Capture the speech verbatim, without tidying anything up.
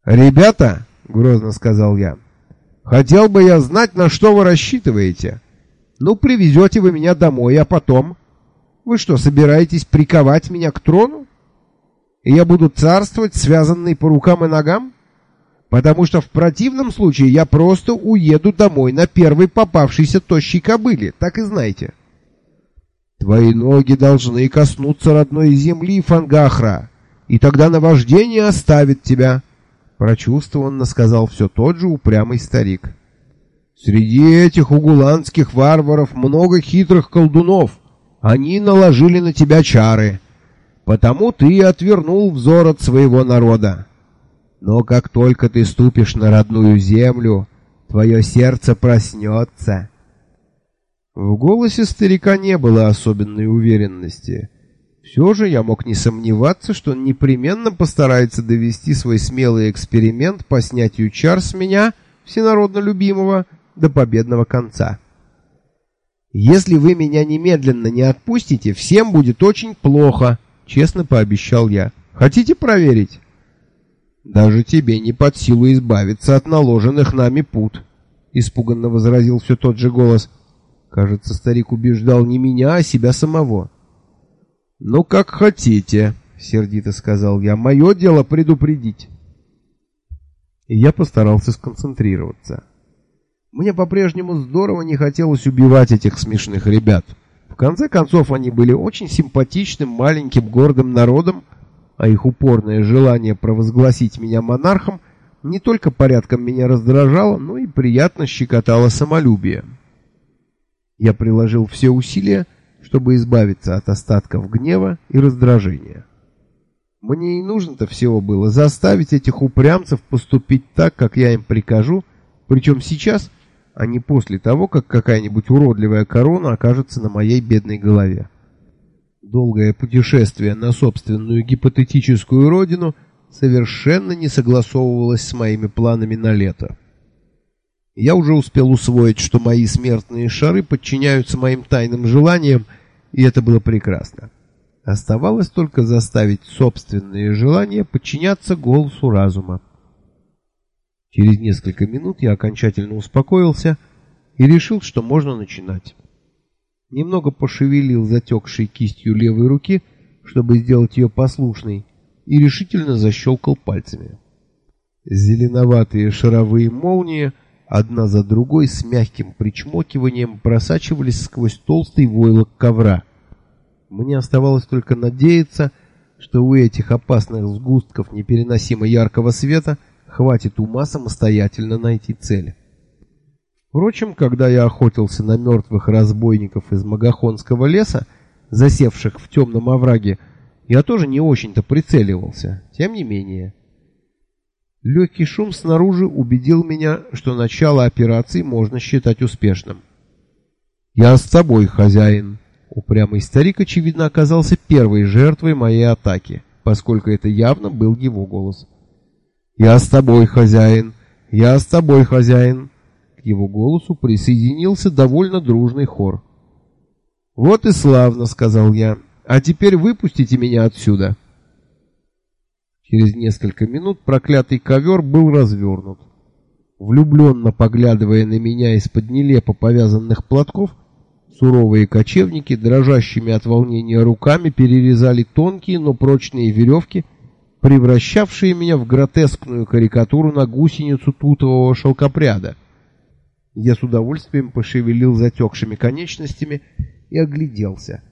«Ребята», — грозно сказал я, — «хотел бы я знать, на что вы рассчитываете. Ну, привезете вы меня домой, а потом? Вы что, собираетесь приковать меня к трону? И я буду царствовать, связанный по рукам и ногам? Потому что в противном случае я просто уеду домой на первой попавшейся тощей кобыле, так и знайте». «Твои ноги должны коснуться родной земли, Фангахра, и тогда наваждение оставит тебя», — прочувствованно сказал все тот же упрямый старик. «Среди этих угуланских варваров много хитрых колдунов. Они наложили на тебя чары, потому ты и отвернул взор от своего народа. Но как только ты ступишь на родную землю, твое сердце проснется». В голосе старика не было особенной уверенности. Все же я мог не сомневаться, что он непременно постарается довести свой смелый эксперимент по снятию чар с меня, всенародно любимого, до победного конца. «Если вы меня немедленно не отпустите, всем будет очень плохо», — честно пообещал я. «Хотите проверить?» «Даже тебе не под силу избавиться от наложенных нами пут», — испуганно возразил все тот же голос. Кажется, старик убеждал не меня, а себя самого. «Ну, как хотите», — сердито сказал я. «Мое дело предупредить». И я постарался сконцентрироваться. Мне по-прежнему здорово не хотелось убивать этих смешных ребят. В конце концов, они были очень симпатичным, маленьким, гордым народом, а их упорное желание провозгласить меня монархом не только порядком меня раздражало, но и приятно щекотало самолюбие. Я приложил все усилия, чтобы избавиться от остатков гнева и раздражения. Мне и нужно-то всего было заставить этих упрямцев поступить так, как я им прикажу, причем сейчас, а не после того, как какая-нибудь уродливая корона окажется на моей бедной голове. Долгое путешествие на собственную гипотетическую родину совершенно не согласовывалось с моими планами на лето. Я уже успел усвоить, что мои смертные шары подчиняются моим тайным желаниям, и это было прекрасно. Оставалось только заставить собственные желания подчиняться голосу разума. Через несколько минут я окончательно успокоился и решил, что можно начинать. Немного пошевелил затекшей кистью левой руки, чтобы сделать ее послушной, и решительно защелкал пальцами. Зеленоватые шаровые молнии одна за другой с мягким причмокиванием просачивались сквозь толстый войлок ковра. Мне оставалось только надеяться, что у этих опасных сгустков непереносимо яркого света хватит ума самостоятельно найти цель. Впрочем, когда я охотился на мертвых разбойников из Магахонского леса, засевших в темном овраге, я тоже не очень-то прицеливался. Тем не менее, легкий шум снаружи убедил меня, что начало операции можно считать успешным. «Я с тобой, хозяин!» Упрямый старик, очевидно, оказался первой жертвой моей атаки, поскольку это явно был его голос. «Я с тобой, хозяин! Я с тобой, хозяин!» К его голосу присоединился довольно дружный хор. «Вот и славно!» — сказал я. «А теперь выпустите меня отсюда!» Через несколько минут проклятый ковер был развернут. Влюбленно поглядывая на меня из-под нелепо повязанных платков, суровые кочевники, дрожащими от волнения руками, перерезали тонкие, но прочные веревки, превращавшие меня в гротескную карикатуру на гусеницу тутового шелкопряда. Я с удовольствием пошевелил затекшими конечностями и огляделся.